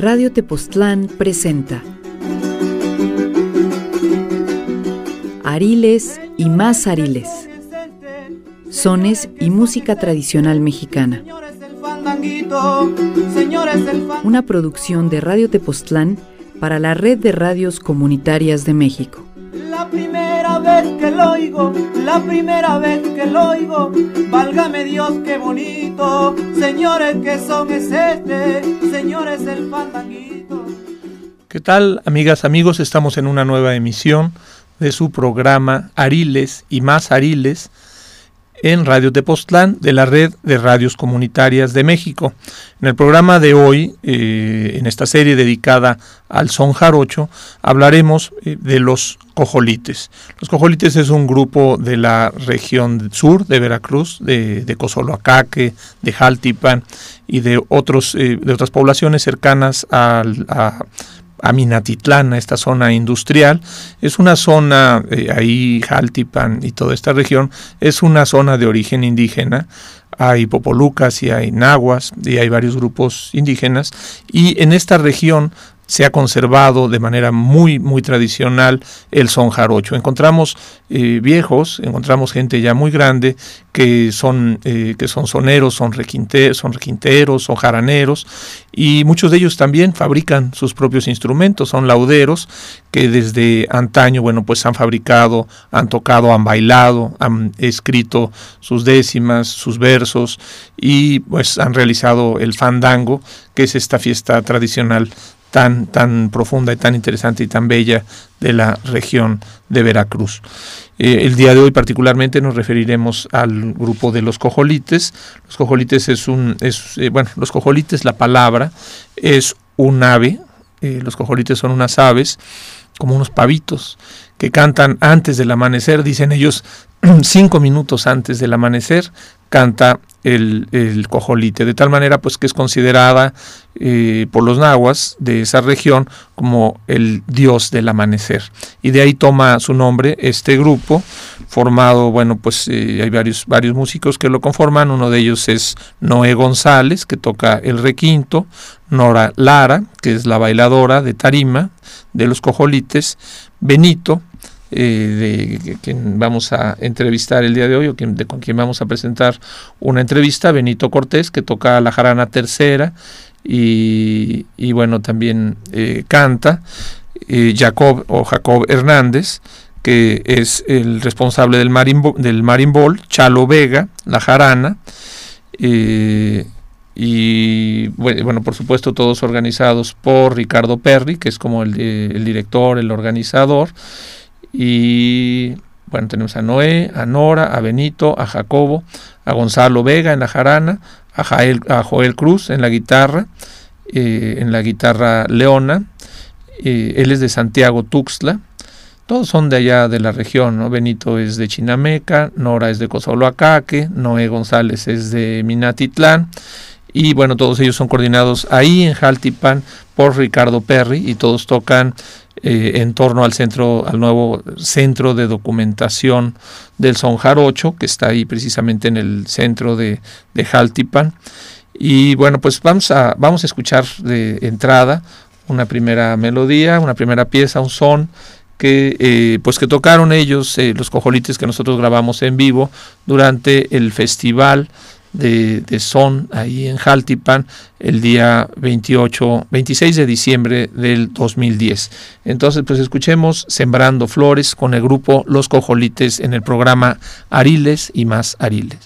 Radio Tepoztlán presenta Ariles y más Ariles, sones y música tradicional mexicana. Una producción de Radio Tepoztlán para la Red de Radios Comunitarias de México. La primera vez que lo oigo, válgame Dios, qué bonito. Señores, ¿qué son es este? Señores, el fandanguito. ¿Qué tal, amigas, amigos? Estamos en una nueva emisión de su programa Ariles y más Ariles en Radio Tepoztlán de la Red de Radios Comunitarias de México. En el programa de hoy, en esta serie dedicada al son jarocho, hablaremos de los cojolites. Los cojolites es un grupo de la región sur de Veracruz, de Cozoloacaque, de Jaltipan y de otras poblaciones cercanas a Minatitlán, a esta zona industrial. Es una zona, ahí Jaltipan y toda esta región, es una zona de origen indígena. Hay popolucas y hay nahuas y hay varios grupos indígenas, y en esta región se ha conservado de manera muy, muy tradicional el son jarocho. Encontramos viejos, encontramos gente ya muy grande que son soneros, son requinteros, son jaraneros, y muchos de ellos también fabrican sus propios instrumentos, son lauderos que desde antaño, pues han fabricado, han tocado, han bailado, han escrito sus décimas, sus versos, y pues han realizado el fandango, que es esta fiesta tradicional tan profunda y tan interesante y tan bella de la región de Veracruz. El día de hoy particularmente nos referiremos al grupo de los cojolites. Los cojolites los cojolites, la palabra, es un ave. Los cojolites son unas aves, como unos pavitos, que cantan antes del amanecer, dicen ellos, 5 minutos antes del amanecer, canta el cojolite, de tal manera pues que es considerada por los nahuas de esa región como el dios del amanecer, y de ahí toma su nombre este grupo formado. Hay varios músicos que lo conforman. Uno de ellos es Noé González, que toca el requinto; Nora Lara, que es la bailadora de tarima de los cojolites; Benito, de quien vamos a entrevistar el día de hoy, con quien vamos a presentar una entrevista, Benito Cortés, que toca la jarana tercera y también canta; Jacob Hernández, que es el responsable del marimbol; Chalo Vega, la jarana, por supuesto todos organizados por Ricardo Perry, que es como el director, el organizador. Y tenemos a Noé, a Nora, a Benito, a Jacobo, a Gonzalo Vega en la jarana, a Joel Cruz en la guitarra leona. Él es de Santiago Tuxtla. Todos son de allá de la región, ¿no? Benito es de Chinameca, Nora es de Cozoloacaque, Noé González es de Minatitlán, y todos ellos son coordinados ahí en Jaltipan por Ricardo Perry, y todos tocan en torno al nuevo centro de documentación del son jarocho, que está ahí precisamente en el centro de Jaltipan. Y vamos a escuchar de entrada una primera melodía, una primera pieza, un son que tocaron ellos, los cojolites, que nosotros grabamos en vivo durante el festival de son ahí en Jaltipan el día 26 de diciembre del 2010. Entonces escuchemos Sembrando Flores con el grupo Los Cojolites en el programa Ariles y más Ariles.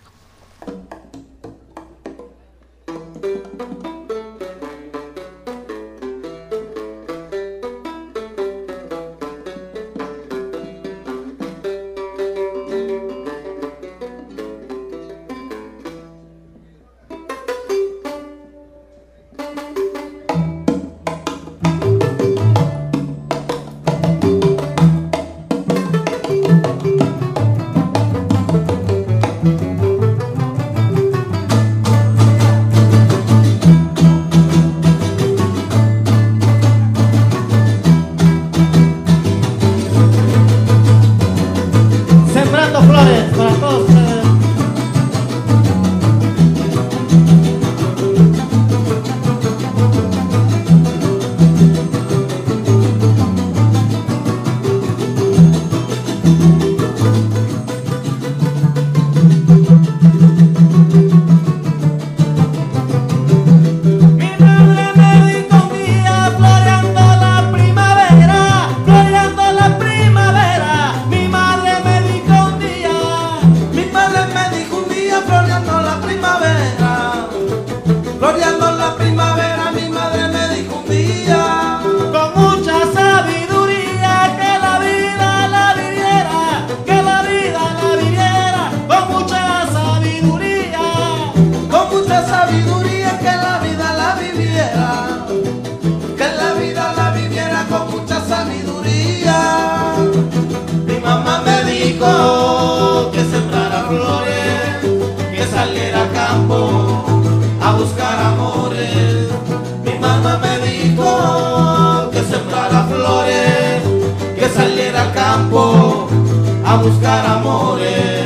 saliera al campo a buscar amores.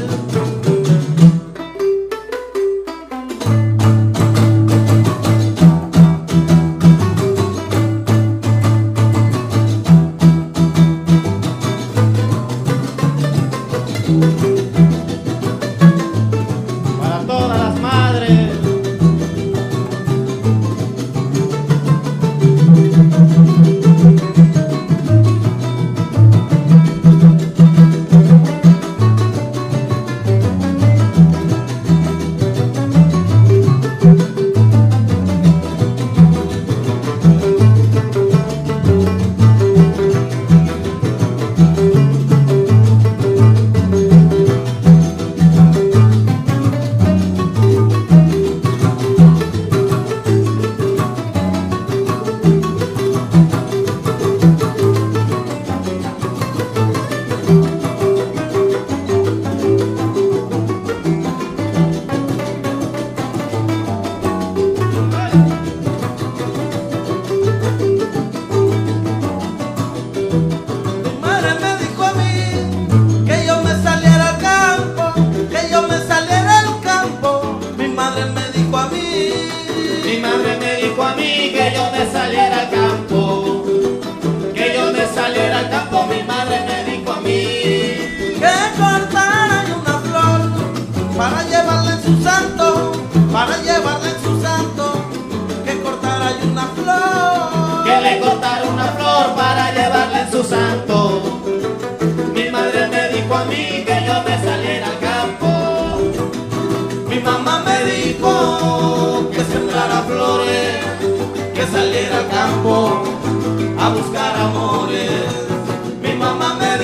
A buscar amores. Mi mamá me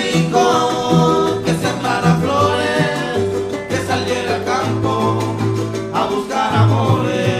dijo que sembrara flores, que saliera al campo a buscar amores.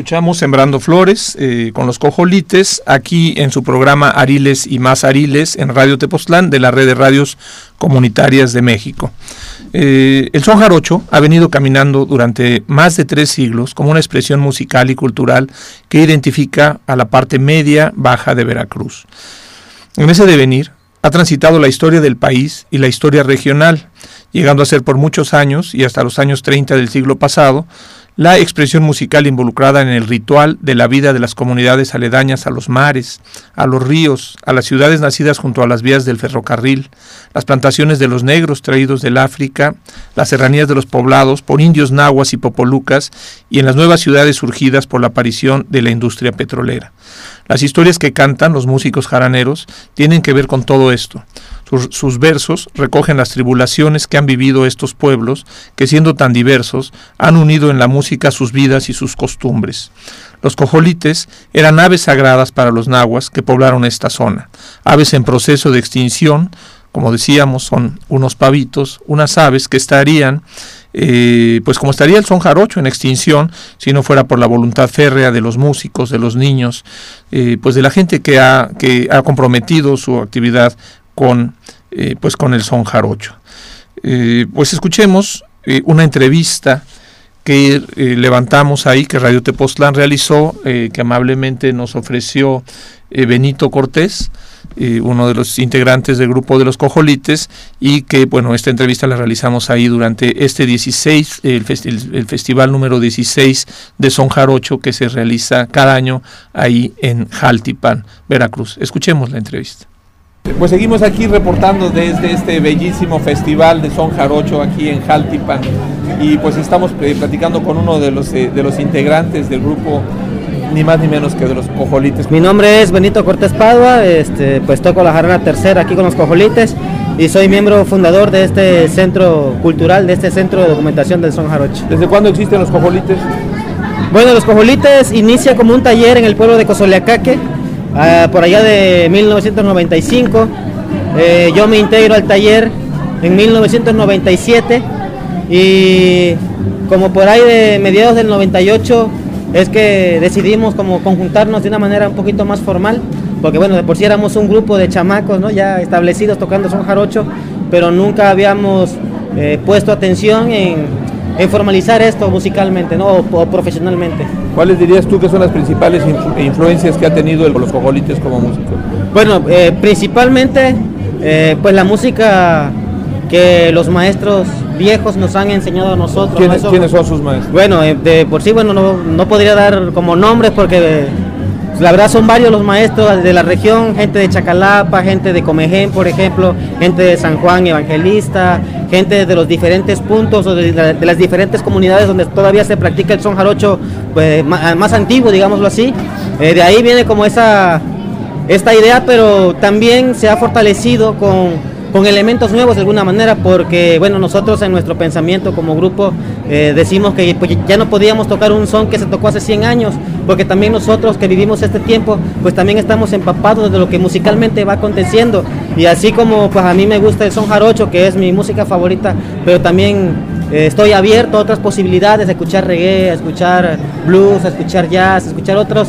Escuchamos Sembrando Flores con los Cojolites, aquí en su programa Ariles y Más Ariles en Radio Tepoztlán de la Red de Radios Comunitarias de México. El son jarocho ha venido caminando durante más de 3 siglos como una expresión musical y cultural que identifica a la parte media baja de Veracruz. En ese devenir ha transitado la historia del país y la historia regional, llegando a ser por muchos años y hasta los años 30 del siglo pasado, la expresión musical involucrada en el ritual de la vida de las comunidades aledañas a los mares, a los ríos, a las ciudades nacidas junto a las vías del ferrocarril, las plantaciones de los negros traídos del África, las serranías de los poblados por indios nahuas y popolucas y en las nuevas ciudades surgidas por la aparición de la industria petrolera. Las historias que cantan los músicos jaraneros tienen que ver con todo esto. Sus versos recogen las tribulaciones que han vivido estos pueblos, que siendo tan diversos, han unido en la música sus vidas y sus costumbres. Los cojolites eran aves sagradas para los nahuas que poblaron esta zona, aves en proceso de extinción. Como decíamos, son unos pavitos, unas aves que estarían, pues como estaría el son jarocho en extinción, si no fuera por la voluntad férrea de los músicos, de los niños, pues de la gente que ha comprometido su actividad con el son jarocho. Pues escuchemos una entrevista que levantamos ahí, que Radio Tepoztlán realizó, que amablemente nos ofreció Benito Cortés, uno de los integrantes del grupo de los Cojolites, y que, bueno, esta entrevista la realizamos ahí durante este 16, el festival número 16 de son jarocho que se realiza cada año ahí en Jaltipan, Veracruz. Escuchemos la entrevista. Pues seguimos aquí reportando desde este bellísimo festival de son jarocho aquí en Jaltipan, y pues estamos platicando con uno de los integrantes del grupo, ni más ni menos que de los Cojolites. Mi nombre es Benito Cortés Padua, pues toco la jarana tercera aquí con los Cojolites y soy miembro fundador de este centro cultural, de este centro de documentación del son jarocho. ¿Desde cuándo existen los Cojolites? Bueno, los Cojolites inicia como un taller en el pueblo de Cozoleacaque, por allá de 1995. Yo me integro al taller en 1997 y como por ahí de mediados del 98 es que decidimos como conjuntarnos de una manera un poquito más formal, porque bueno, de por sí éramos un grupo de chamacos, ¿no?, ya establecidos tocando son jarocho, pero nunca habíamos puesto atención en formalizar esto musicalmente, ¿no?, o profesionalmente. ¿Cuáles dirías tú que son las principales influencias que ha tenido los Cojolites como músicos? Bueno, principalmente pues la música que los maestros viejos nos han enseñado a nosotros. ¿Quiénes son sus maestros? Bueno, de por sí, bueno, no podría dar como nombres porque la verdad son varios los maestros de la región, gente de Chacalapa, gente de Comején, por ejemplo, gente de San Juan Evangelista, gente de los diferentes puntos o de las diferentes comunidades donde todavía se practica el son jarocho, pues, más antiguo, digámoslo así. De ahí viene como esta idea, pero también se ha fortalecido con elementos nuevos de alguna manera, porque bueno, nosotros en nuestro pensamiento como grupo decimos que pues, ya no podíamos tocar un son que se tocó hace 100 años, porque también nosotros que vivimos este tiempo, pues también estamos empapados de lo que musicalmente va aconteciendo, y así como pues a mí me gusta el son jarocho, que es mi música favorita, pero también estoy abierto a otras posibilidades, a escuchar reggae, a escuchar blues, a escuchar jazz, a escuchar otros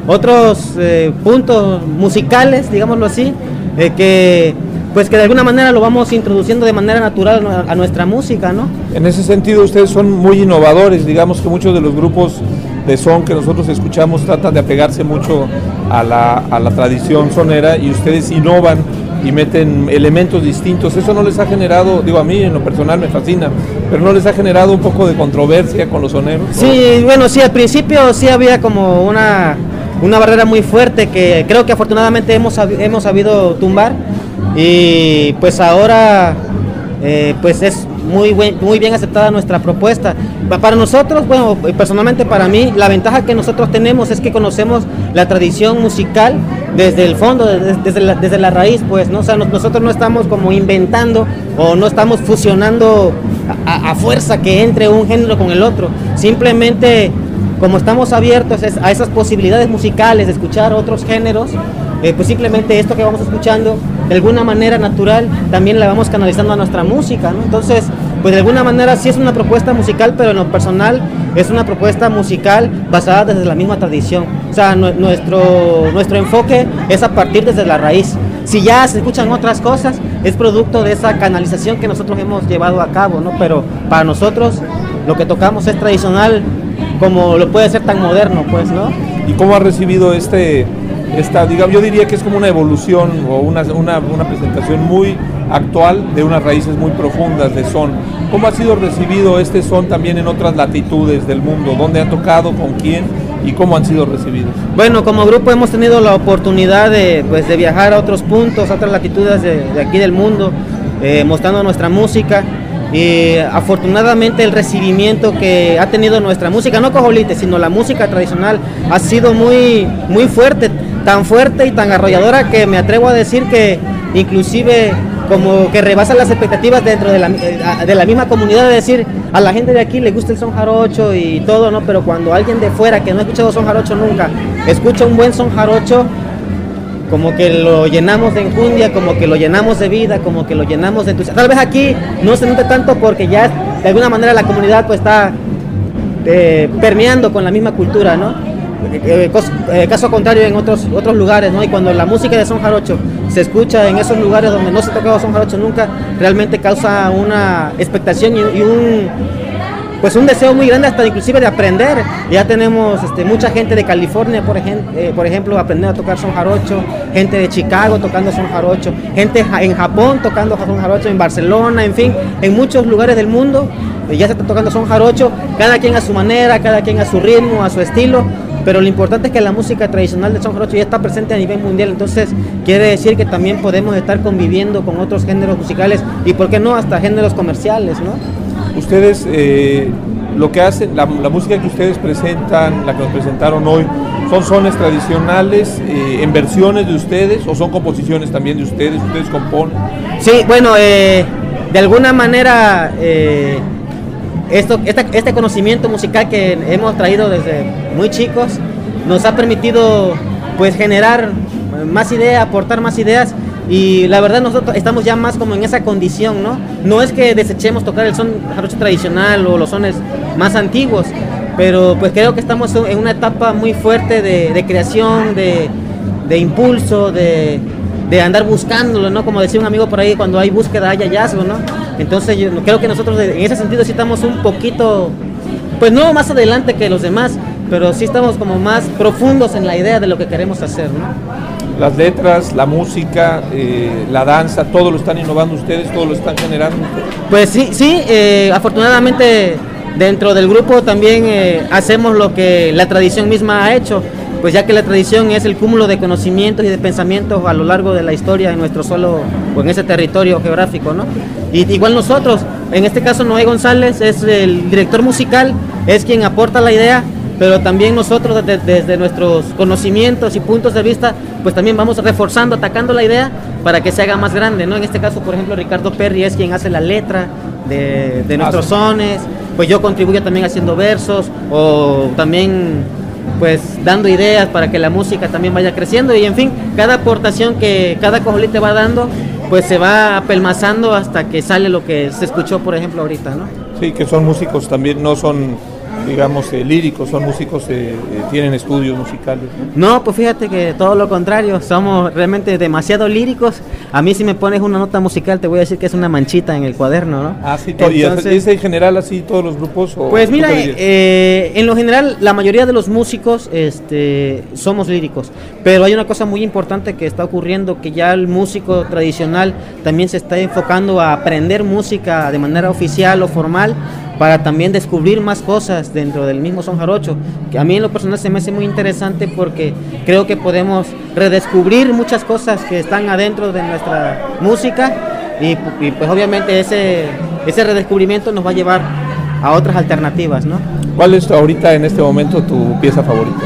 puntos musicales, digámoslo así, que de alguna manera lo vamos introduciendo de manera natural a nuestra música, ¿no? En ese sentido ustedes son muy innovadores, digamos que muchos de los grupos de son que nosotros escuchamos tratan de apegarse mucho a la tradición sonera, y ustedes innovan y meten elementos distintos. Eso no les ha generado, digo, a mí en lo personal me fascina, pero no les ha generado un poco de controversia con los soneros, ¿no? Sí, bueno, sí, al principio sí había como una barrera muy fuerte que creo que afortunadamente hemos sabido tumbar. Y pues ahora pues es muy bien aceptada nuestra propuesta. Para nosotros, bueno, personalmente para mí, la ventaja que nosotros tenemos es que conocemos la tradición musical desde el fondo, desde la raíz, pues, ¿no? O sea, nosotros no estamos como inventando o no estamos fusionando a fuerza que entre un género con el otro. Simplemente, como estamos abiertos a esas posibilidades musicales de escuchar otros géneros, pues simplemente esto que vamos escuchando de alguna manera natural también la vamos canalizando a nuestra música, ¿no? Entonces pues de alguna manera sí es una propuesta musical, pero en lo personal es una propuesta musical basada desde la misma tradición. O sea, nuestro enfoque es a partir desde la raíz. Si ya se escuchan otras cosas, es producto de esa canalización que nosotros hemos llevado a cabo, ¿no? Pero para nosotros lo que tocamos es tradicional, como lo puede ser tan moderno, pues, ¿no? ¿Y cómo ha recibido digamos, yo diría que es como una evolución o una presentación muy actual de unas raíces muy profundas de son? ¿Cómo ha sido recibido este son también en otras latitudes del mundo? ¿Dónde ha tocado? ¿Con quién? ¿Y cómo han sido recibidos? Bueno, como grupo hemos tenido la oportunidad de viajar a otros puntos, a otras latitudes de aquí del mundo, mostrando nuestra música. Y afortunadamente el recibimiento que ha tenido nuestra música, no cojolite, sino la música tradicional, ha sido muy, muy fuerte, tan fuerte y tan arrolladora que me atrevo a decir que inclusive como que rebasa las expectativas dentro de la misma comunidad, de decir, a la gente de aquí le gusta el son jarocho y todo, ¿no? Pero cuando alguien de fuera que no ha escuchado son jarocho nunca, escucha un buen son jarocho, como que lo llenamos de enjundia, como que lo llenamos de vida, como que lo llenamos de entusiasmo. Tal vez aquí no se note tanto porque ya de alguna manera la comunidad pues está permeando con la misma cultura, ¿no? Caso contrario en otros lugares, ¿no? Y cuando la música de son jarocho se escucha en esos lugares donde no se ha tocado son jarocho nunca, realmente causa una expectación y un deseo muy grande hasta inclusive de aprender. Ya tenemos mucha gente de California, por ejemplo, aprendiendo a tocar son jarocho, gente de Chicago tocando son jarocho, gente en Japón tocando son jarocho, en Barcelona, en fin, en muchos lugares del mundo ya se está tocando son jarocho, cada quien a su manera, cada quien a su ritmo, a su estilo, pero lo importante es que la música tradicional de son jarocho ya está presente a nivel mundial, entonces quiere decir que también podemos estar conviviendo con otros géneros musicales y por qué no hasta géneros comerciales, ¿no? Ustedes, lo que hacen, la música que ustedes presentan, la que nos presentaron hoy, ¿son sones tradicionales en versiones de ustedes o son composiciones también de ustedes? ¿Ustedes componen? Sí, bueno, de alguna manera este conocimiento musical que hemos traído desde muy chicos nos ha permitido pues generar más ideas, aportar más ideas. Y la verdad nosotros estamos ya más como en esa condición, ¿no? No es que desechemos tocar el son jarocho tradicional o los sones más antiguos, pero pues creo que estamos en una etapa muy fuerte de creación, de impulso, de andar buscándolo, ¿no? Como decía un amigo por ahí, cuando hay búsqueda hay hallazgo, ¿no? Entonces yo creo que nosotros en ese sentido sí estamos un poquito, pues no más adelante que los demás, pero sí estamos como más profundos en la idea de lo que queremos hacer, ¿no? Las letras, la música, la danza, todo lo están innovando ustedes, todo lo están generando ustedes. Pues sí, afortunadamente dentro del grupo también hacemos lo que la tradición misma ha hecho, pues ya que la tradición es el cúmulo de conocimientos y de pensamientos a lo largo de la historia en nuestro suelo o en ese territorio geográfico, ¿no? Y igual nosotros, en este caso Noé González es el director musical, es quien aporta la idea, pero también nosotros desde nuestros conocimientos y puntos de vista, pues también vamos reforzando, atacando la idea para que se haga más grande, ¿no? En este caso, por ejemplo, Ricardo Perry es quien hace la letra de nuestros sones, pues yo contribuyo también haciendo versos o también pues dando ideas para que la música también vaya creciendo y en fin, cada aportación que cada cojolite va dando, pues se va apelmazando hasta que sale lo que se escuchó, por ejemplo, ahorita, ¿no? Sí, que son músicos también, no son digamos líricos, son músicos, tienen estudios musicales, ¿no? No, pues fíjate que todo lo contrario, somos realmente demasiado líricos. A mí si me pones una nota musical te voy a decir que es una manchita en el cuaderno, ¿no? Ah, sí, entonces, ¿y es en general así todos los grupos? Pues mira, en lo general la mayoría de los músicos somos líricos, pero hay una cosa muy importante que está ocurriendo, que ya el músico tradicional también se está enfocando a aprender música de manera oficial o formal, para también descubrir más cosas dentro del mismo son jarocho, que a mí en lo personal se me hace muy interesante porque creo que podemos redescubrir muchas cosas que están adentro de nuestra música y pues obviamente ese redescubrimiento nos va a llevar a otras alternativas, ¿no? ¿Cuál es ahorita en este momento tu pieza favorita?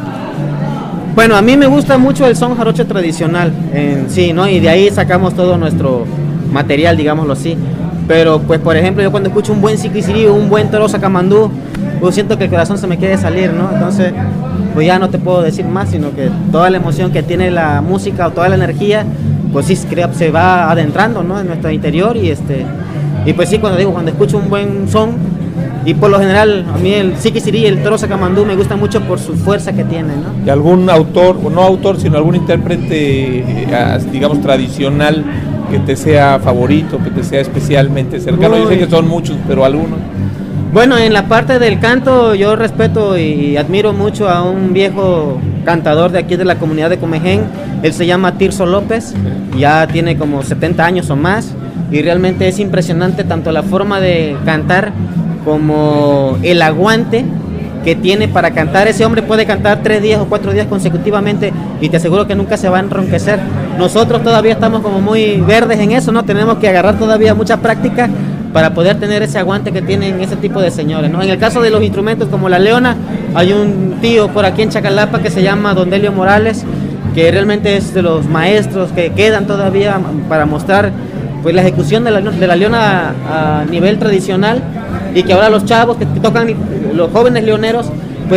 Bueno, a mí me gusta mucho el son jarocho tradicional en sí, ¿no? Y de ahí sacamos todo nuestro material, digámoslo así. Pero pues por ejemplo yo cuando escucho un buen siquicirí o un buen toro sacamandú, pues siento que el corazón se me quiere salir, ¿no? Entonces pues ya no te puedo decir más, sino que toda la emoción que tiene la música o toda la energía, pues sí se va adentrando, ¿no? En nuestro interior y Y pues sí, cuando escucho un buen son, y por lo general a mí el Siquisirí y el Toro Sacamandú me gusta mucho por su fuerza que tienen, ¿no? ¿Y algún autor, o no autor, sino algún intérprete, digamos, tradicional que te sea favorito, que te sea especialmente cercano? Yo sé que son muchos, pero algunos. Bueno, en la parte del canto yo respeto y admiro mucho a un viejo cantador de aquí de la comunidad de Comején. Él se llama Tirso López, ya tiene como 70 años o más, y realmente es impresionante tanto la forma de cantar como el aguante que tiene para cantar. Ese hombre puede cantar 3 días o 4 días consecutivamente y te aseguro que nunca se va a enronquecer. Nosotros todavía estamos como muy verdes en eso, ¿no? Tenemos que agarrar todavía mucha práctica para poder tener ese aguante que tienen ese tipo de señores, ¿no? En el caso de los instrumentos como la leona, hay un tío por aquí en Chacalapa que se llama Don Delio Morales, que realmente es de los maestros que quedan todavía para mostrar pues la ejecución de la leona a nivel tradicional, y que ahora los chavos que tocan, los jóvenes leoneros, pues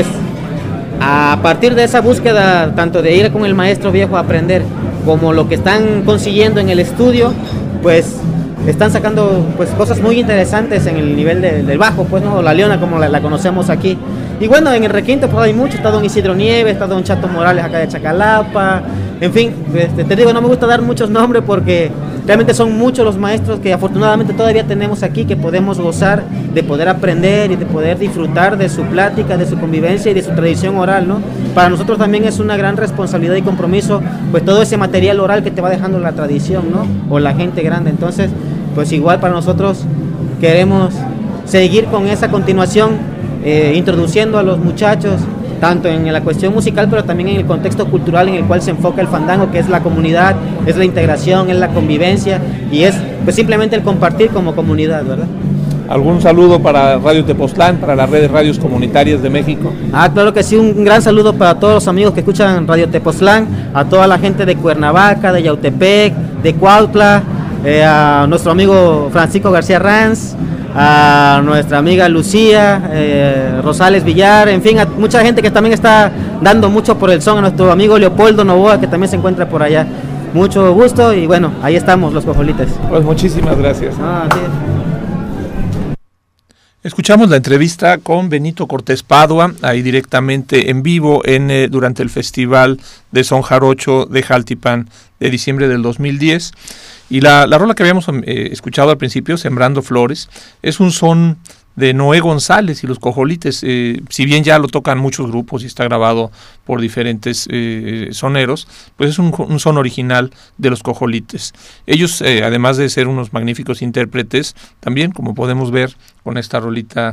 a partir de esa búsqueda tanto de ir con el maestro viejo a aprender como lo que están consiguiendo en el estudio, pues están sacando pues cosas muy interesantes en el nivel del bajo, pues, ¿no? La leona como la conocemos aquí. Y bueno, en el requinto pues hay mucho, está don Isidro Nieves, está don Chato Morales acá de Chacalapa, en fin, te digo, no me gusta dar muchos nombres porque realmente son muchos los maestros que afortunadamente todavía tenemos aquí, que podemos gozar de poder aprender y de poder disfrutar de su plática, de su convivencia y de su tradición oral, ¿no? Para nosotros también es una gran responsabilidad y compromiso, pues todo ese material oral que te va dejando la tradición, ¿no? O la gente grande. Entonces, pues igual para nosotros queremos seguir con esa continuación, introduciendo a los muchachos tanto en la cuestión musical, pero también en el contexto cultural en el cual se enfoca el fandango, que es la comunidad, es la integración, es la convivencia y es pues simplemente el compartir como comunidad, ¿verdad? ¿Algún saludo para Radio Tepoztlán, para la red de radios comunitarias de México? Claro que sí, un gran saludo para todos los amigos que escuchan Radio Tepoztlán, a toda la gente de Cuernavaca, de Yautepec, de Cuautla, a nuestro amigo Francisco García Ranz, a nuestra amiga Lucía, Rosales Villar, en fin, a mucha gente que también está dando mucho por el son, a nuestro amigo Leopoldo Novoa, que también se encuentra por allá. Mucho gusto y bueno, ahí estamos los cojolites. Pues muchísimas gracias. Sí. Escuchamos la entrevista con Benito Cortés Padua, ahí directamente en vivo durante el Festival de Son Jarocho de Jaltipan de diciembre del 2010. Y la rola que habíamos escuchado al principio, Sembrando Flores, es un son de Noé González y los Cojolites. Si bien ya lo tocan muchos grupos y está grabado por diferentes soneros, pues es un son original de los Cojolites. Ellos, además de ser unos magníficos intérpretes, también, como podemos ver con esta rolita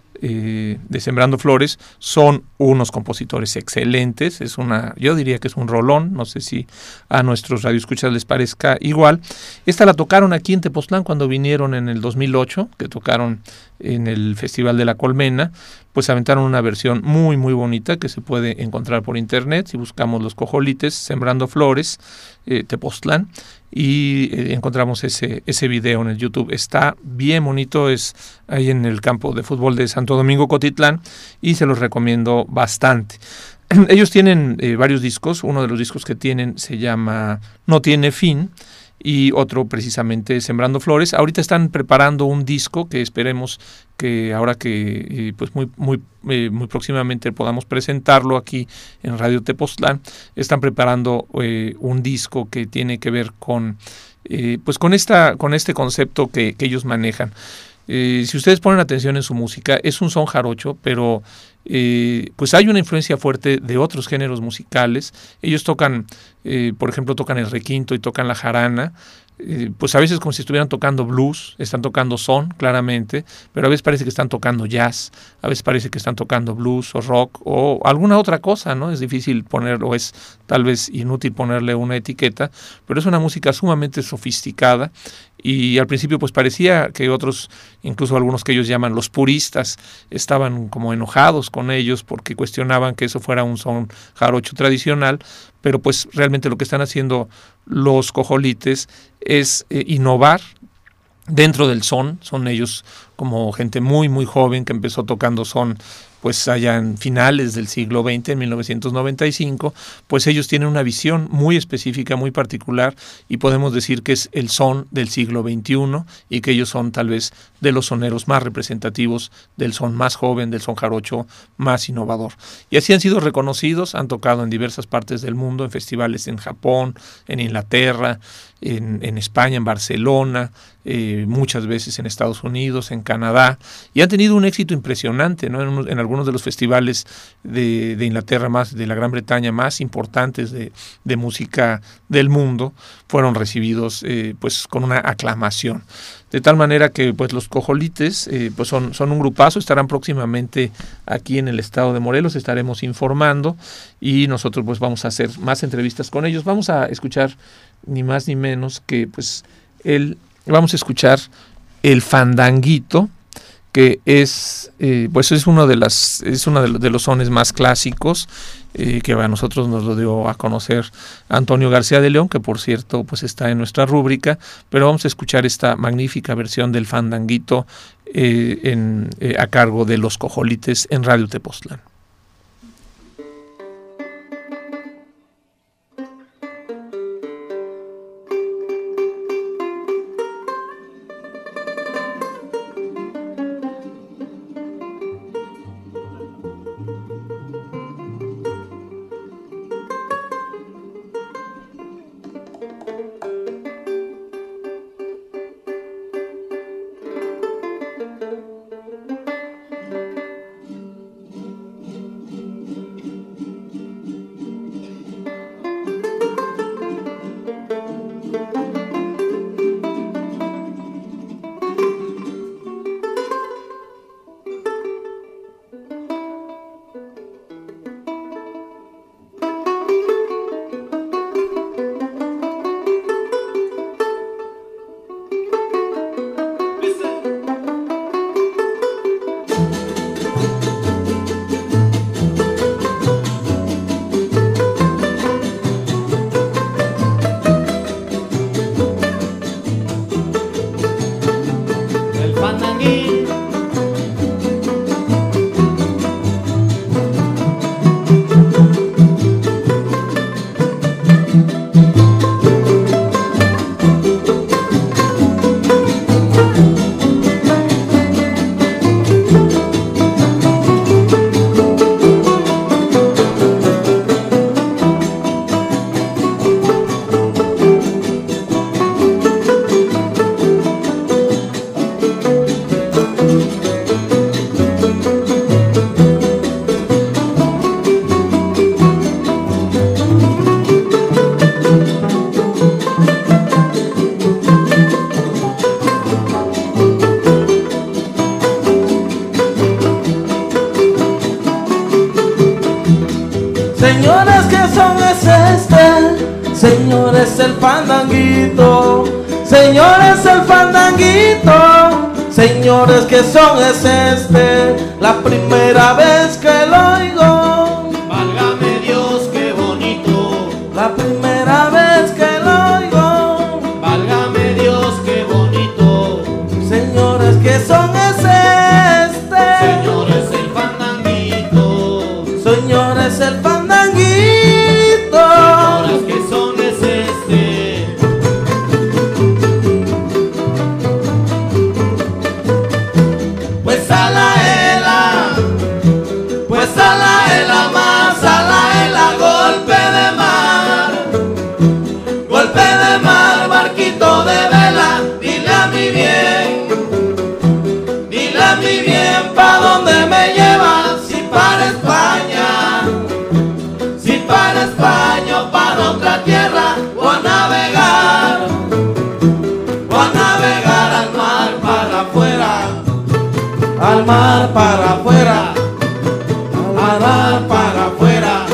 de Sembrando Flores, son unos compositores excelentes. Yo diría que es un rolón, no sé si a nuestros radioescuchas les parezca igual. Esta la tocaron aquí en Tepoztlán cuando vinieron en el 2008, que tocaron en el Festival de la Colmena, pues aventaron una versión muy muy bonita que se puede encontrar por internet si buscamos los Cojolites, Sembrando Flores, Tepoztlán, y encontramos ese video en el YouTube. Está bien bonito, es ahí en el campo de fútbol de Santo Domingo Cotitlán y se los recomiendo bastante. Ellos tienen varios discos. Uno de los discos que tienen se llama No Tiene Fin y otro precisamente Sembrando Flores. Ahorita están preparando un disco que esperemos que ahora que pues muy próximamente podamos presentarlo aquí en Radio Tepoztlán. Están preparando un disco que tiene que ver con pues con este concepto que ellos manejan. Si ustedes ponen atención en su música, es un son jarocho, pero pues hay una influencia fuerte de otros géneros musicales. Ellos tocan, por ejemplo, tocan el requinto y tocan la jarana, pues a veces como si estuvieran tocando blues, están tocando son, claramente, pero a veces parece que están tocando jazz, a veces parece que están tocando blues o rock o alguna otra cosa, ¿no? Es difícil ponerlo, es tal vez inútil ponerle una etiqueta, pero es una música sumamente sofisticada y al principio pues parecía que otros, incluso algunos que ellos llaman los puristas, estaban como enojados con ellos porque cuestionaban que eso fuera un son jarocho tradicional, pero pues realmente lo que están haciendo los Cojolites es innovar dentro del son. Son ellos como gente muy muy joven que empezó tocando son pues allá en finales del siglo XX, en 1995, pues ellos tienen una visión muy específica, muy particular, y podemos decir que es el son del siglo XXI y que ellos son tal vez de los soneros más representativos del son más joven, del son jarocho más innovador. Y así han sido reconocidos, han tocado en diversas partes del mundo, en festivales en Japón, en Inglaterra, en España, en Barcelona, muchas veces en Estados Unidos, en Canadá, y han tenido un éxito impresionante, ¿no? En algunos de los festivales de Inglaterra, más de la Gran Bretaña, más importantes de música del mundo, fueron recibidos pues con una aclamación. De tal manera que pues los Cojolites pues son un grupazo, estarán próximamente aquí en el estado de Morelos, estaremos informando y nosotros pues vamos a hacer más entrevistas con ellos. Vamos a escuchar ni más ni menos que pues vamos a escuchar el fandanguito, que es pues es uno de los sones más clásicos que a nosotros nos lo dio a conocer Antonio García de León, que por cierto pues está en nuestra rúbrica, pero vamos a escuchar esta magnífica versión del fandanguito a cargo de los Cojolites en Radio Tepoztlán. Señores, ¿qué son es este? Señores, el fandanguito. Señores, el fandanguito. Señores, ¿qué son es este? La primera vez que lo oigo. Válgame Dios, qué bonito. La primera vez que lo oigo. Válgame Dios, qué bonito. Señores, ¿qué son es este? Señores, el fandanguito. Señores, el fandanguito. Señores, ¿qué son es este? Pues a la ela, pues a la ela más, a la ela golpe de mar, barquito de vela, dile a mi bien, pa' dónde me llevas, si para España o para otra tierra, o a navegar al mar para afuera. Al mar para afuera, al mar para afuera.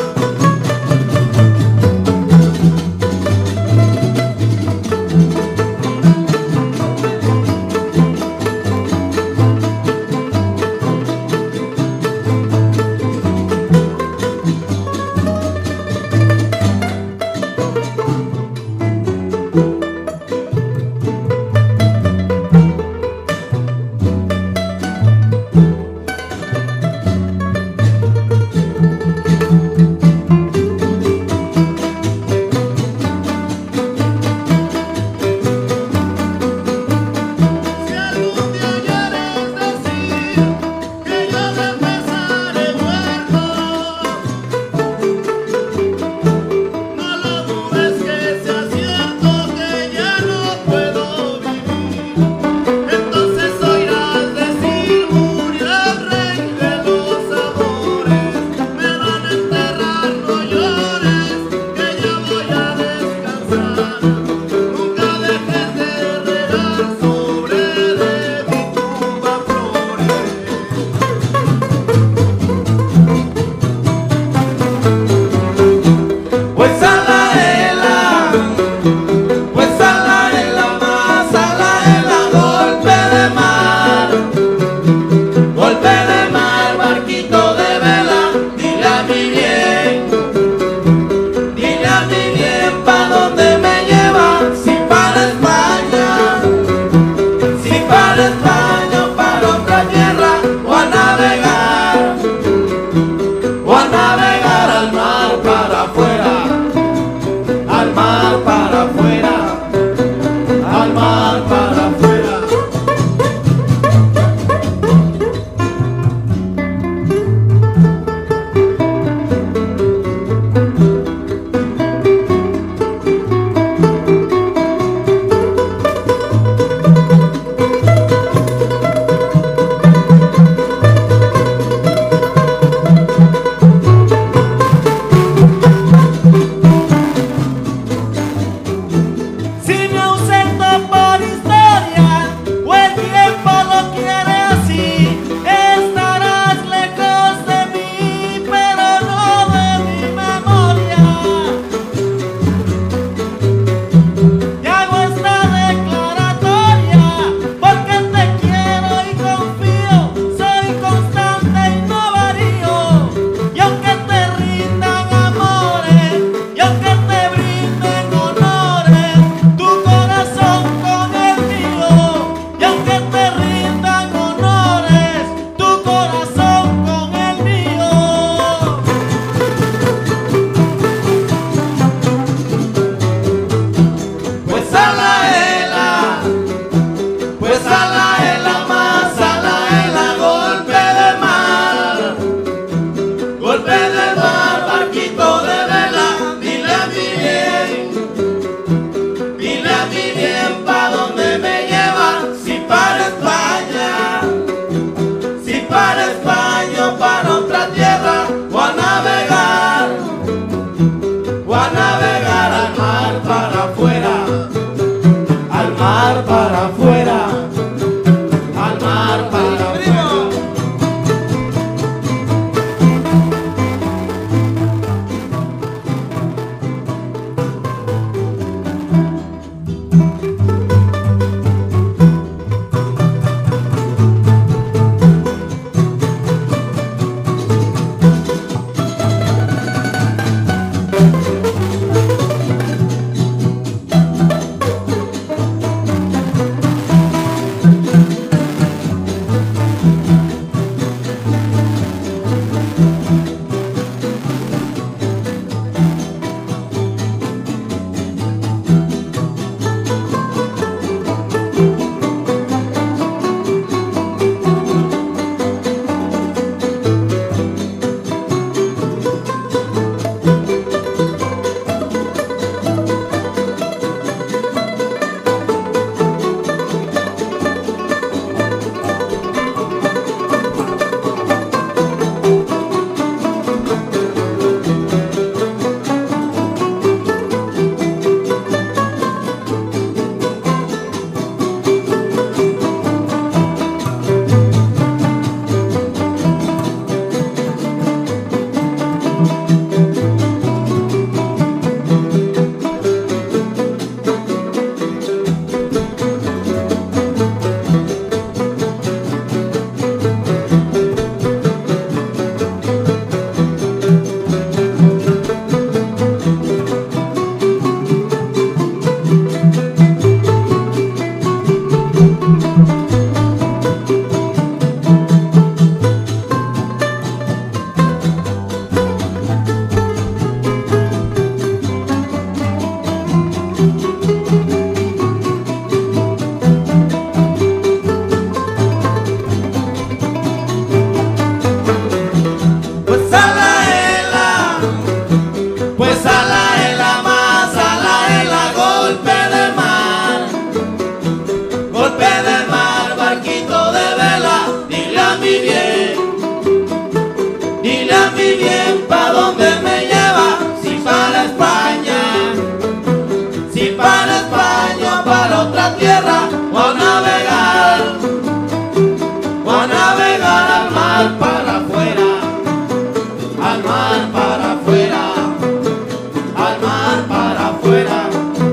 mar para afuera.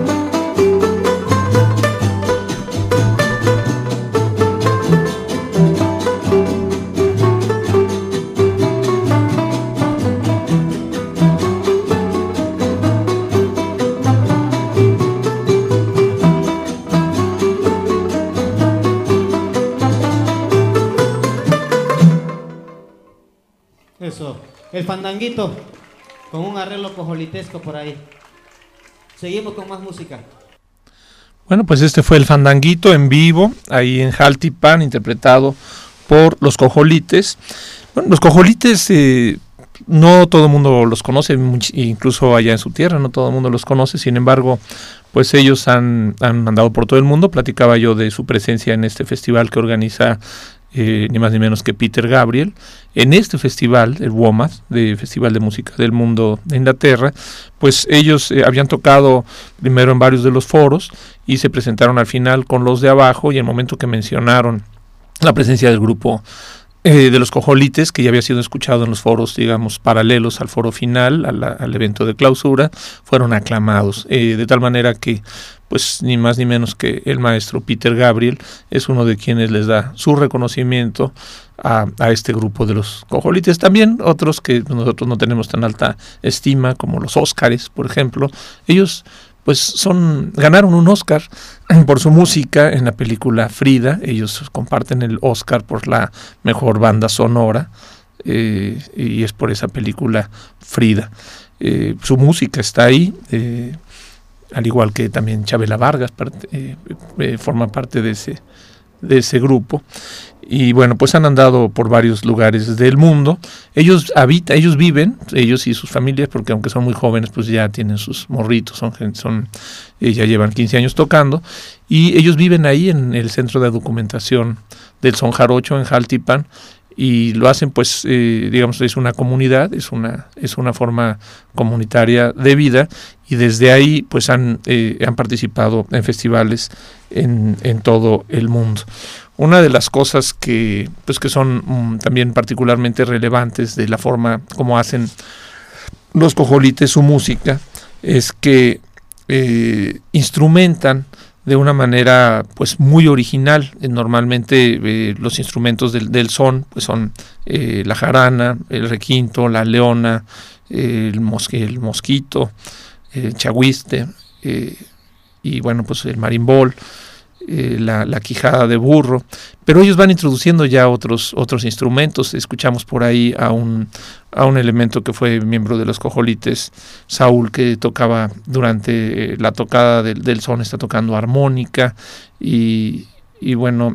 Eso, el fandanguito, con un arreglo cojolitesco por ahí. Seguimos con más música. Bueno, pues este fue el fandanguito en vivo, ahí en Jaltipan, interpretado por los Cojolites. Bueno, los Cojolites, no todo el mundo los conoce, incluso allá en su tierra, no todo el mundo los conoce, sin embargo, pues ellos han andado por todo el mundo. Platicaba yo de su presencia en este festival que organiza ni más ni menos que Peter Gabriel. En este festival, el WOMAD, de Festival de Música del Mundo de Inglaterra, pues ellos habían tocado primero en varios de los foros y se presentaron al final con los de abajo, y el momento que mencionaron la presencia del grupo de los Cojolites, que ya había sido escuchado en los foros, digamos, paralelos al foro final, al evento de clausura, fueron aclamados, de tal manera que pues ni más ni menos que el maestro Peter Gabriel es uno de quienes les da su reconocimiento a este grupo de los Cojolites. También otros que nosotros no tenemos tan alta estima, como los Óscares, por ejemplo. Ellos pues ganaron un Óscar por su música en la película Frida. Ellos comparten el Óscar por la mejor banda sonora, y es por esa película Frida. Su música está ahí, al igual que también Chabela Vargas forma parte de ese grupo. Y bueno, pues han andado por varios lugares del mundo. Ellos viven, ellos y sus familias, porque aunque son muy jóvenes, pues ya tienen sus morritos, ya llevan 15 años tocando, y ellos viven ahí en el Centro de Documentación del Son Jarocho en Jaltipan, y lo hacen pues, digamos, es una comunidad, es una forma comunitaria de vida, y desde ahí pues han participado en festivales en todo el mundo. Una de las cosas que son también particularmente relevantes de la forma como hacen los Cojolites su música es que instrumentan de una manera pues muy original. Normalmente los instrumentos del son pues son la jarana, el requinto, la leona, el mosquito, el chagüiste, y bueno, pues el marimbol, la quijada de burro, pero ellos van introduciendo ya otros instrumentos. Escuchamos por ahí a un elemento que fue miembro de los Cojolites, Saúl, que tocaba durante la tocada del son, está tocando armónica, y bueno,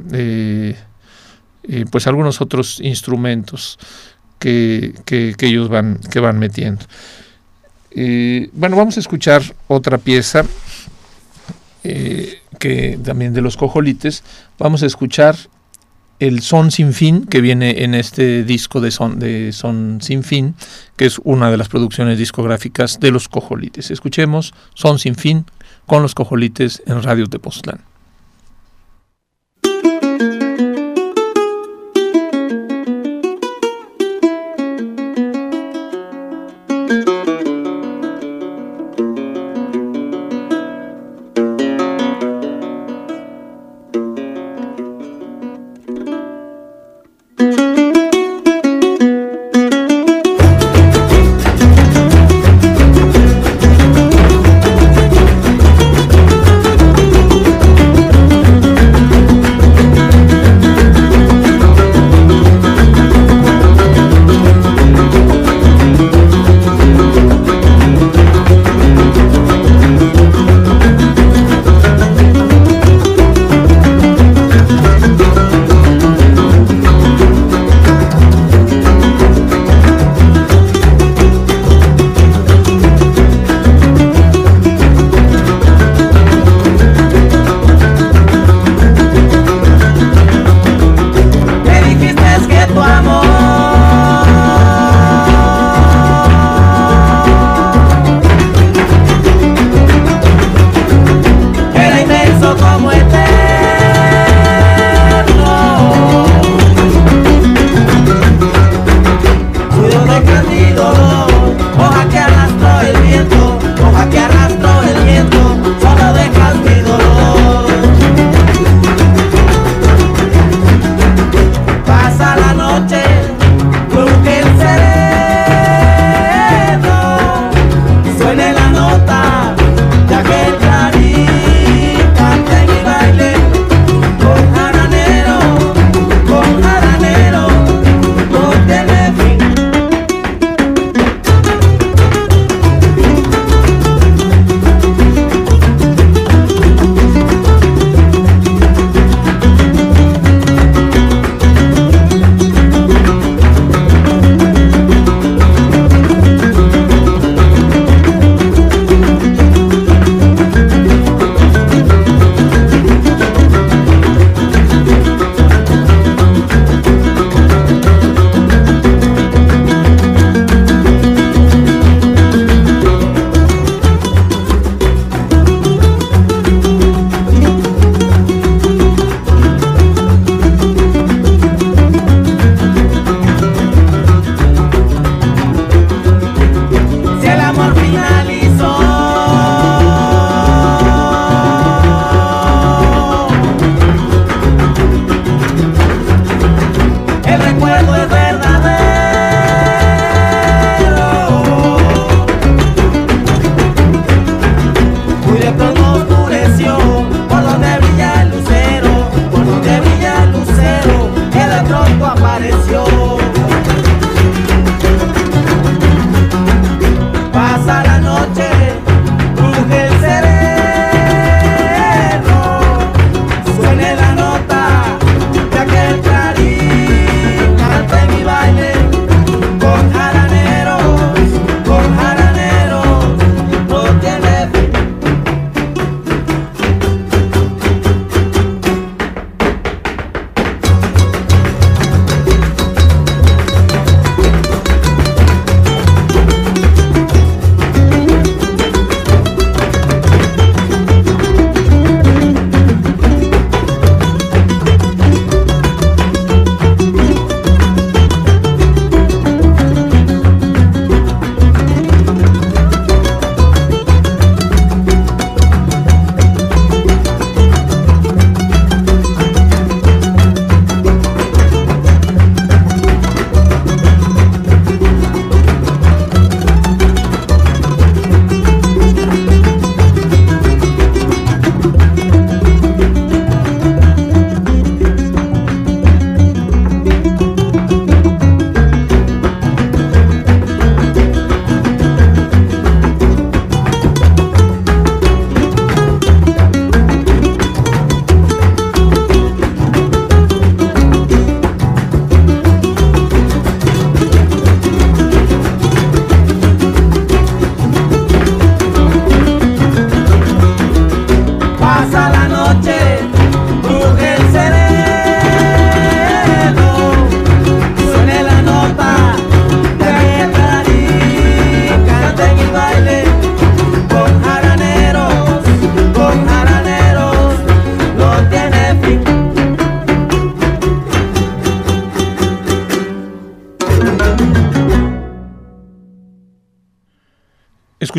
pues algunos otros instrumentos que ellos van metiendo. Bueno, vamos a escuchar otra pieza que también de los Cojolites. Vamos a escuchar el Son Sin Fin, que viene en este disco de Son Sin Fin, que es una de las producciones discográficas de los Cojolites. Escuchemos Son Sin Fin con los Cojolites en Radio Tepoztlán.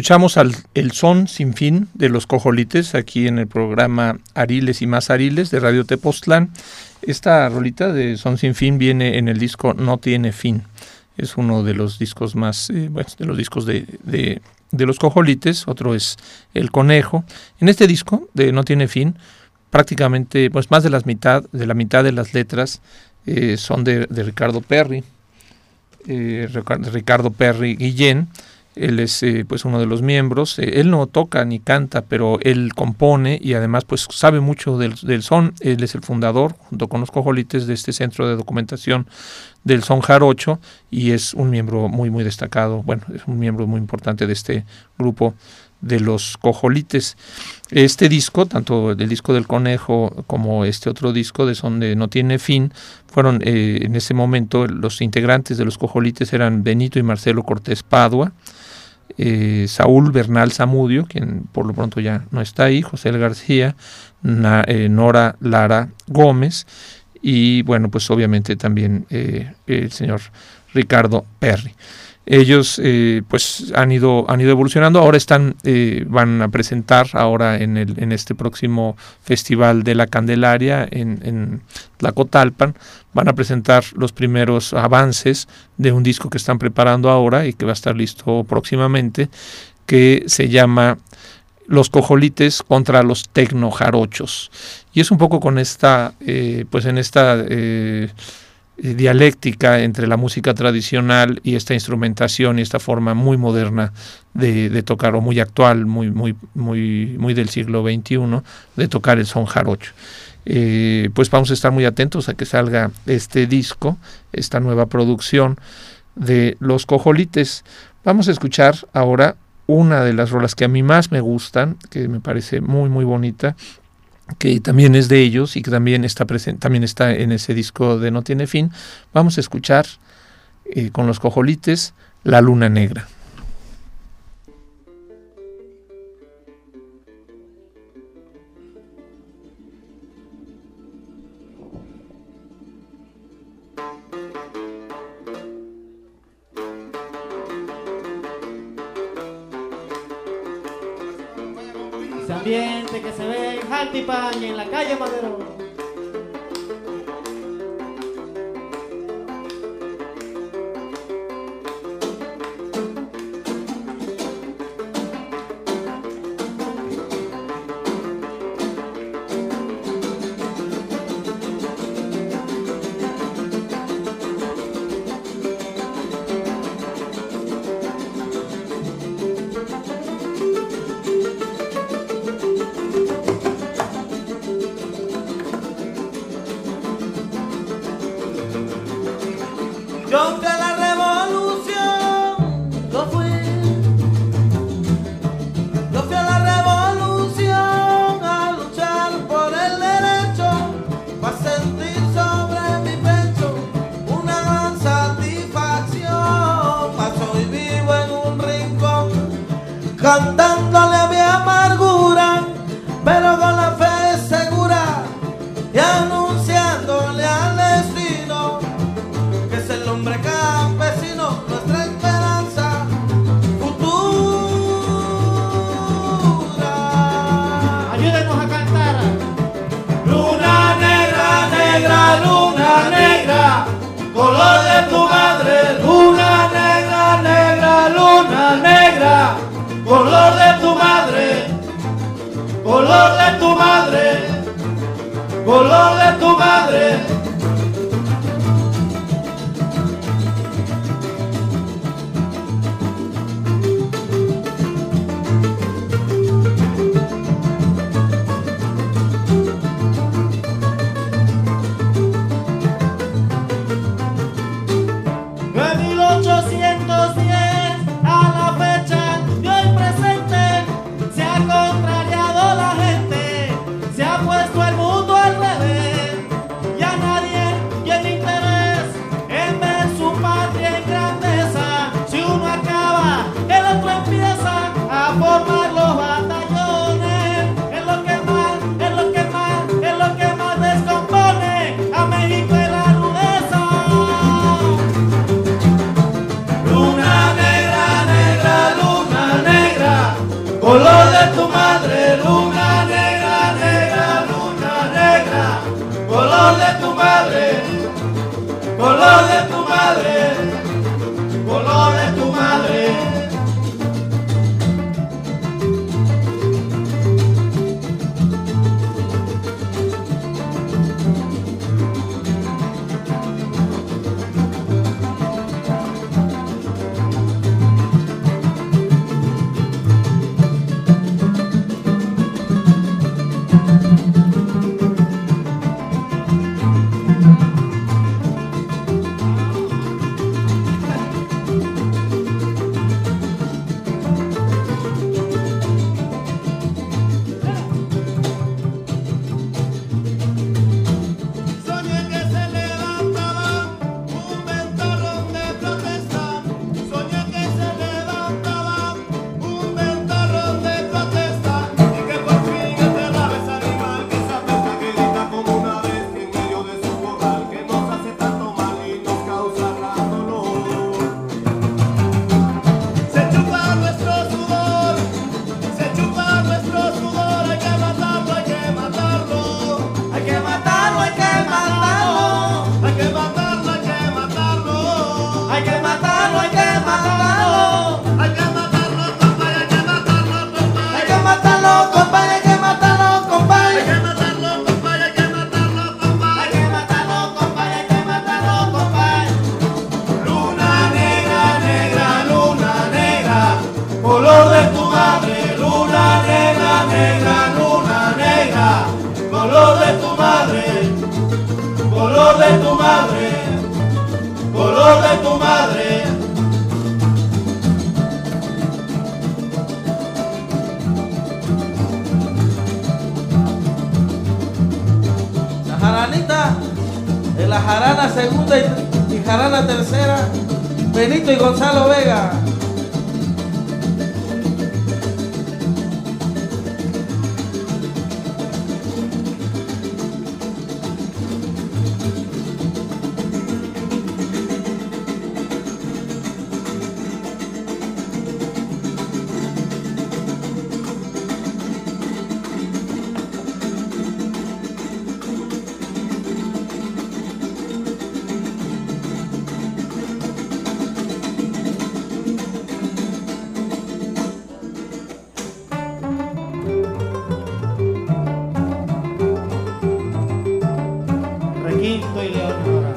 escuchamos el son sin fin de los Cojolites aquí en el programa Ariles y más Ariles de Radio Tepoztlán. Esta rolita de son sin fin viene en el disco No tiene fin. Es uno de los discos más, de los discos de los Cojolites. Otro es El Conejo. En este disco de No tiene fin, prácticamente pues más de la mitad de las letras son de Ricardo Perry. Ricardo Perry Guillén. Él es pues uno de los miembros. Él no toca ni canta, pero él compone y además pues sabe mucho del son. Él es el fundador, junto con los Cojolites, de este centro de documentación del son jarocho y es un miembro muy muy destacado. Bueno, es un miembro muy importante de este grupo de los Cojolites. Este disco, tanto el disco del Conejo como este otro disco de Son de No tiene fin, fueron en ese momento los integrantes de los Cojolites eran Benito y Marcelo Cortés Padua, Saúl Bernal Zamudio, quien por lo pronto ya no está ahí, José El García, Nora Lara Gómez y bueno, pues obviamente también el señor Ricardo Perry. Ellos pues han ido evolucionando. Ahora van a presentar ahora en este próximo Festival de la Candelaria en Tlacotalpan. Van a presentar los primeros avances de un disco que están preparando ahora y que va a estar listo próximamente, que se llama Los Cojolites contra los Tecnojarochos. Y es un poco con esta dialéctica entre la música tradicional y esta instrumentación y esta forma muy moderna de tocar, o muy actual, muy del siglo XXI, de tocar el son jarocho. Pues vamos a estar muy atentos a que salga este disco, esta nueva producción de los Cojolites. Vamos a escuchar ahora una de las rolas que a mí más me gustan, que me parece muy muy bonita, que también es de ellos y que también está en ese disco de No tiene fin. Vamos a escuchar con los Cojolites La Luna Negra. Ese ambiente que se ve en Jaltipan y en la calle Madero. Yo que la revolución lo fui a la revolución a luchar por el derecho, para sentir sobre mi pecho una gran satisfacción. Paso y vivo en un rincón, cantándole a mi amargura, pero con la fe segura y anunciándole al destino que es el hombre campesino, nuestra esperanza futura. Ayúdenos a cantar. Luna negra, negra, luna negra, color de tu madre. Luna negra, negra, luna negra, color de tu madre. Color de tu madre, color de tu madre. De 1810 a la fecha de hoy presente, se ha contrariado la gente, se ha puesto el mundo al revés. color de tu madre, luna negra, negra, luna negra, color de tu madre, color de tu madre, color de tu madre. En la jarana segunda y jarana tercera, Benito y Gonzalo Vega. Requinto y León ahora.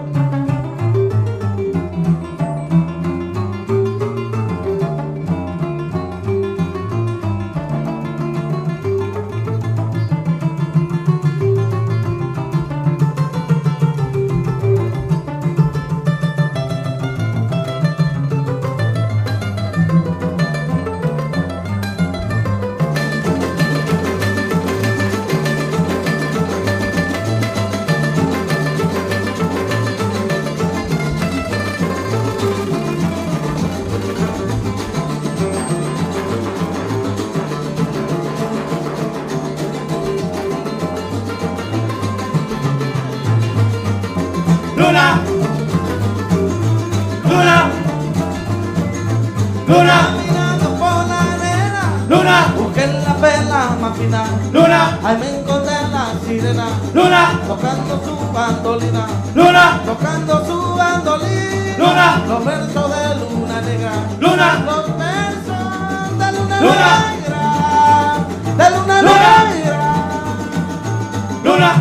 Luna, luna, luna, mirando por la arena, luna, busqué la perla más fina, luna, ahí me encontré la sirena, luna, tocando su bandolina, luna, tocando su bandolina, luna, los versos de luna negra, luna, los versos de luna negra, de luna negra, luna.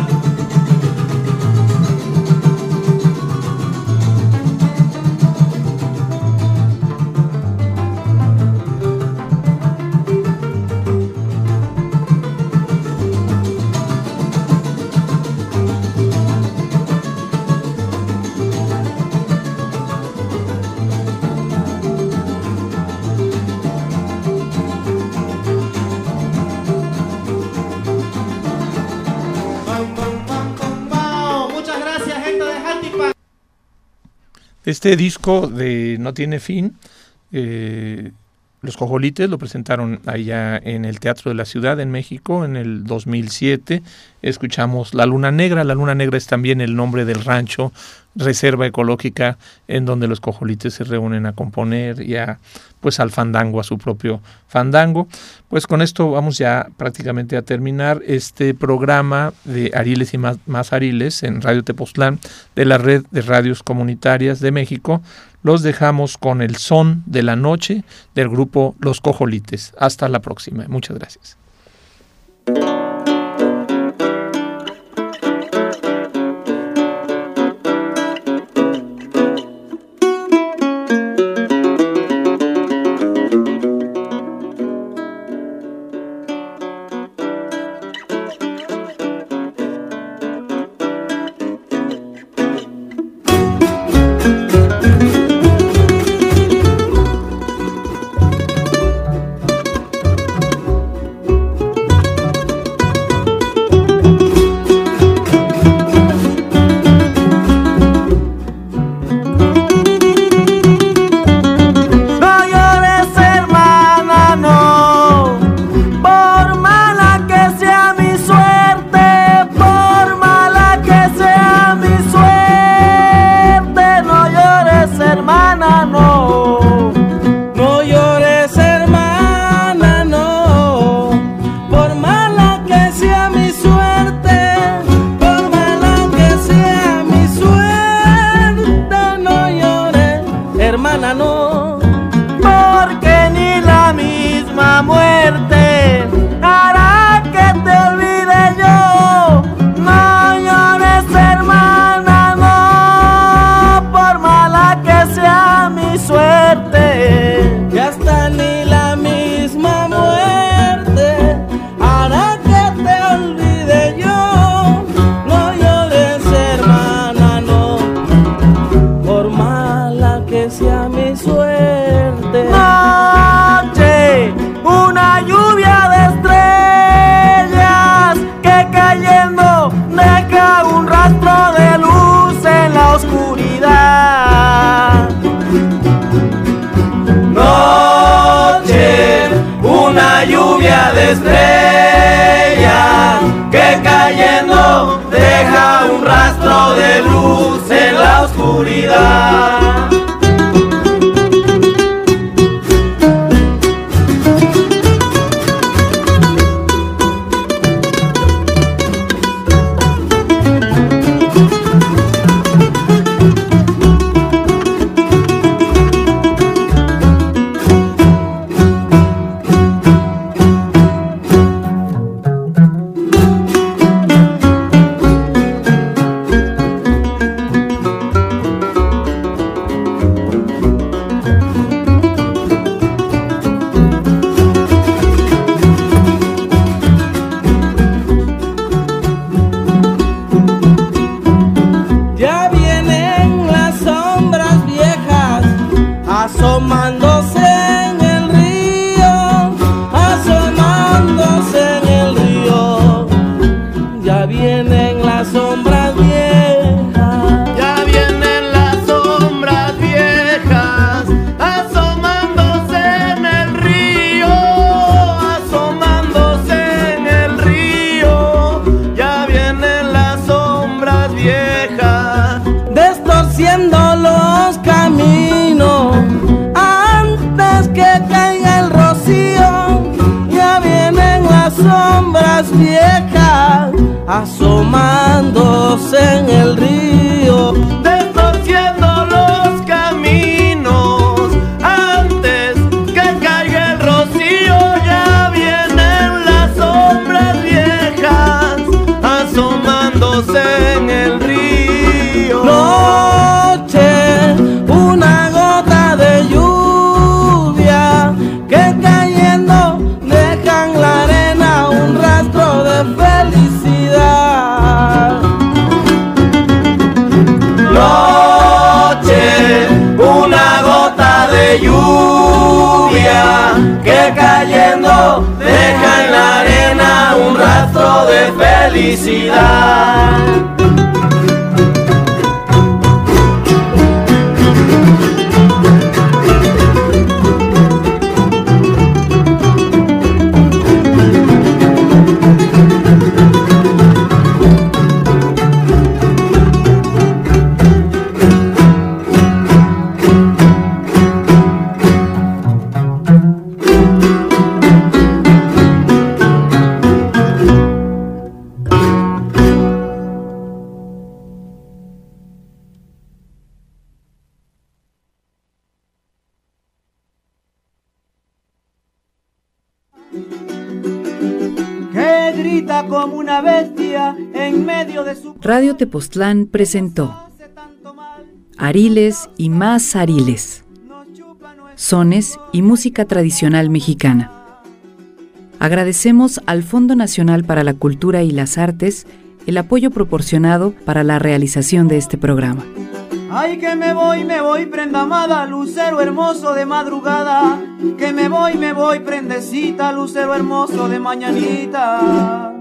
Este disco de No Tiene Fin, los Cojolites lo presentaron allá en el Teatro de la Ciudad en México en el 2007. Escuchamos La Luna Negra. La Luna Negra es también el nombre del rancho reserva ecológica en donde los cojolites se reúnen a componer y pues al fandango, a su propio fandango. Pues con esto vamos ya prácticamente a terminar este programa de Ariles y más Ariles en Radio Tepoztlán de la Red de Radios Comunitarias de México. Los dejamos con el son de la noche del grupo Los Cojolites. Hasta la próxima. Muchas gracias. Estrella que cayendo deja un rastro de luz en la oscuridad. Asomándose en el río, destorciendo los caminos, antes que caiga el rocío, ya vienen las sombras viejas, asomándose en el río. Noche, una gota de lluvia, que cayendo dejan la arena un rastro de felicidad. Noche, una gota de lluvia, que cayendo deja en la arena un rastro de felicidad. grita como una bestia en medio de su... Radio Tepoztlán presentó Ariles y más Ariles, sones y música tradicional mexicana. Agradecemos al Fondo Nacional para la Cultura y las Artes el apoyo proporcionado para la realización de este programa. Ay, que me voy, prenda amada, lucero hermoso de madrugada. Que me voy, prendecita, lucero hermoso de mañanita.